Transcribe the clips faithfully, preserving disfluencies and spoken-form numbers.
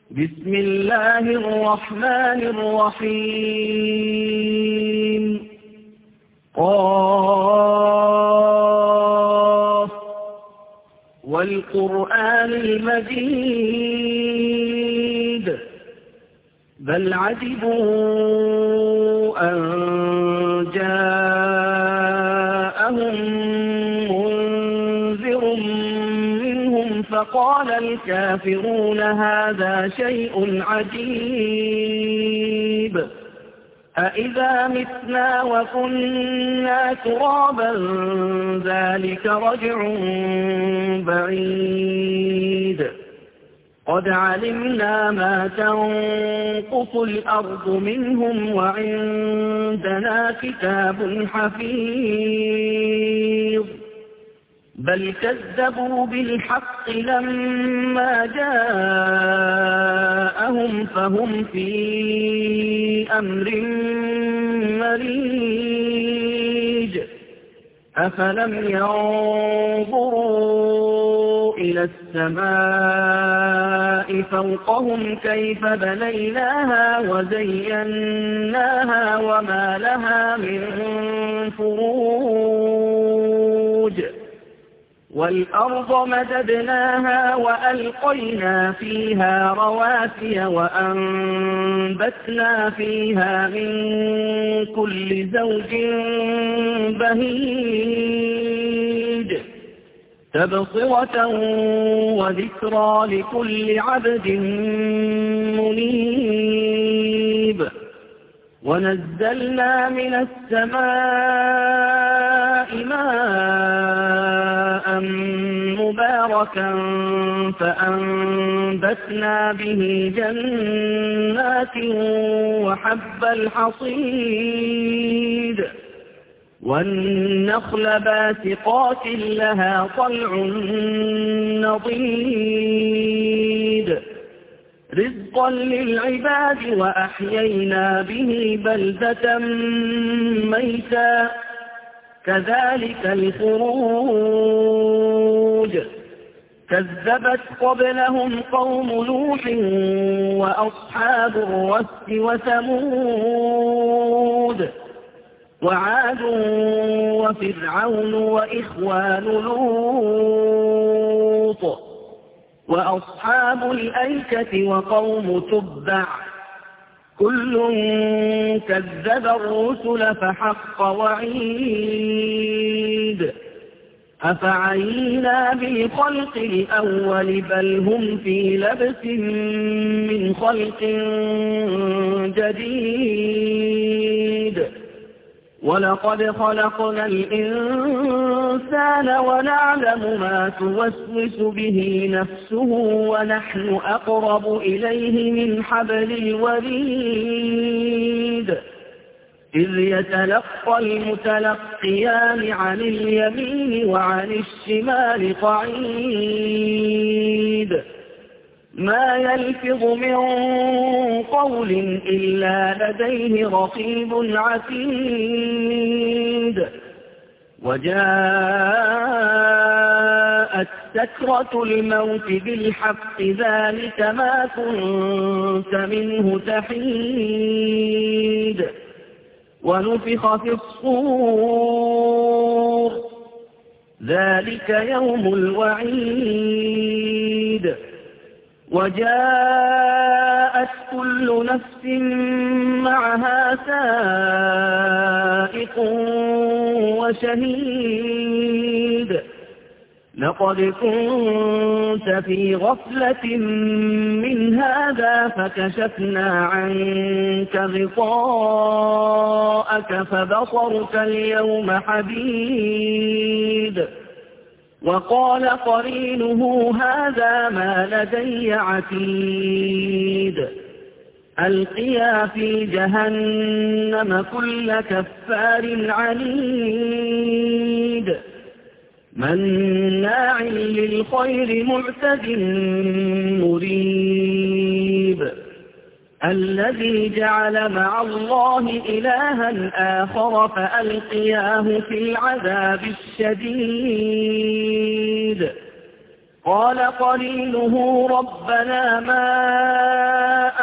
بسم الله الرحمن الرحيم. قاف والقرآن المجيد بل عجبوا أن جاءهم منذر منهم فقال الكافرون هذا شيء عجيب أإذا متنا وكنا ترابا ذلك رجع بعيد قد علمنا ما تنقص الأرض منهم وعندنا كتاب حفيظ بل كذبوا بالحق لما جاءهم فهم في أمر مريج أفلم ينظروا إلى السماء فوقهم كيف بنيناها وزيناها وما لها من فروج والأرض مددناها وألقينا فيها رواسي وأنبتنا فيها من كل زوج بهيج تبصرة وذكرى لكل عبد منيب ونزلنا من السماء ماء مباركا فأنبتنا به جنات وحب الحصيد والنخل باسقات لها طلع نضيد رزقا للعباد وأحيينا به بلدة ميتا كذلك الخروج كذبت قبلهم قوم نوح وأصحاب الرس وثمود وعاد وفرعون وإخوان لوط وأصحاب الأيكة وقوم تبع كل كذب الرسل فحق وعيد أفعينا بالخلق الأول بل هم في لبس من خلق جديد ولقد خلقنا الإنسان ونعلم ما توسوس به نفسه ونحن أقرب إليه من حبل الوريد إذ يتلقى المتلقيان عن اليمين وعن الشمال قعيد ما يلفظ من قول إلا لديه رقيب عتيد وجاءت سكرة الموت بالحق ذلك ما كنت منه تحيد ونفخ في الصور ذلك يوم الوعيد وجاءت كل نفس معها سائق وشهيد لقد كنت في غفلة من هذا فكشفنا عنك غطاءك فبصرك اليوم حديد وقال قرينه هذا ما لدي عتيد ألقيا في جهنم كل كفار عنيد مناع للخير معتد مريب الذي جعل مع الله إلها آخر فألقياه في العذاب الشديد قال قرينه ربنا ما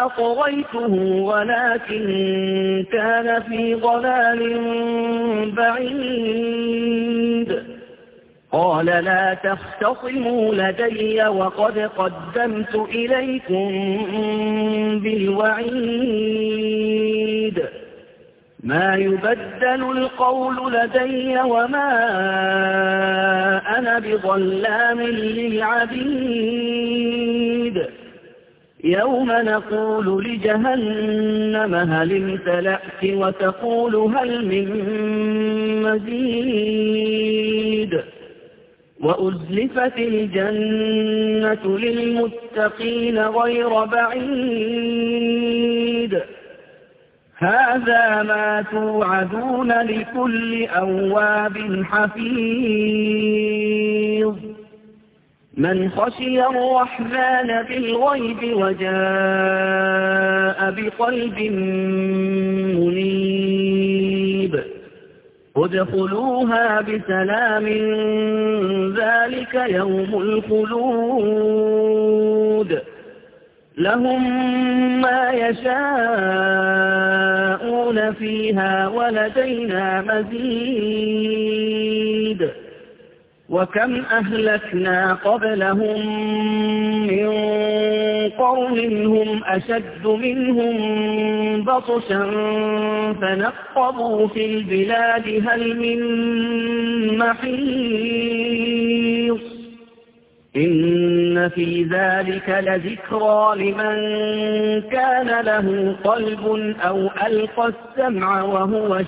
أطغيته ولكن كان في ضلال بعيد قال لا تختصموا لدي وقد قدمت إليكم بالوعيد ما يبدل القول لدي وما أنا بظلام للعبيد يوم نقول لجهنم هل امتلأت وتقول هل من مزيد وأزلفت الجنة للمتقين غير بعيد هذا ما توعدون لكل أواب حفيظ من خشي الرحمن بالغيب وجاء بقلب منيب ادخلوها بسلام ذلك يوم الخلود لهم ما يشاءون فيها ولدينا مزيد وكم أهلكنا قبلهم من قرن هم أشد منهم بطشا فنقبوا في البلاد هل من محيص إن في ذلك لذكرى لمن كان له قلب أو ألقى السمع وهو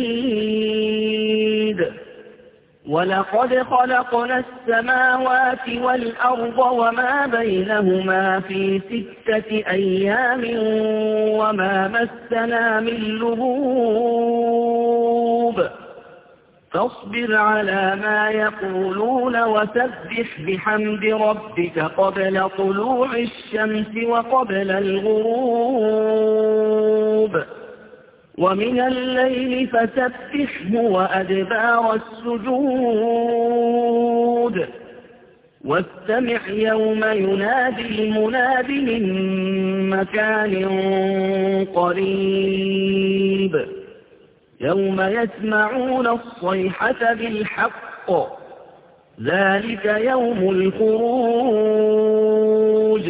شهيد ولقد خلقنا السماوات والأرض وما بينهما في ستة أيام وما مسنا من لغوب فاصبر على ما يقولون وسبح بحمد ربك قبل طلوع الشمس وقبل الغروب ومن الليل فسبحه وأدبار السجود واستمع يوم ينادي المناد من مكان قريب يوم يسمعون الصيحة بالحق ذلك يوم الخروج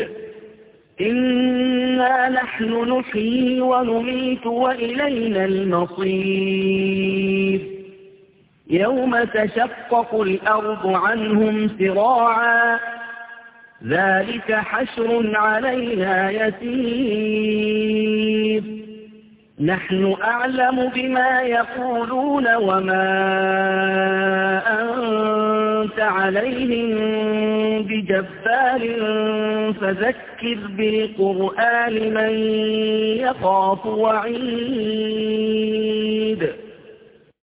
إنا نحن نحيي ونميت وإلينا المصير يوم تشقق الأرض عنهم سراعا ذلك حشر علينا يسير نحن أعلم بما يقولون وما أنت عليهم بجبار فذكر بالقرآن من يخاف وعيد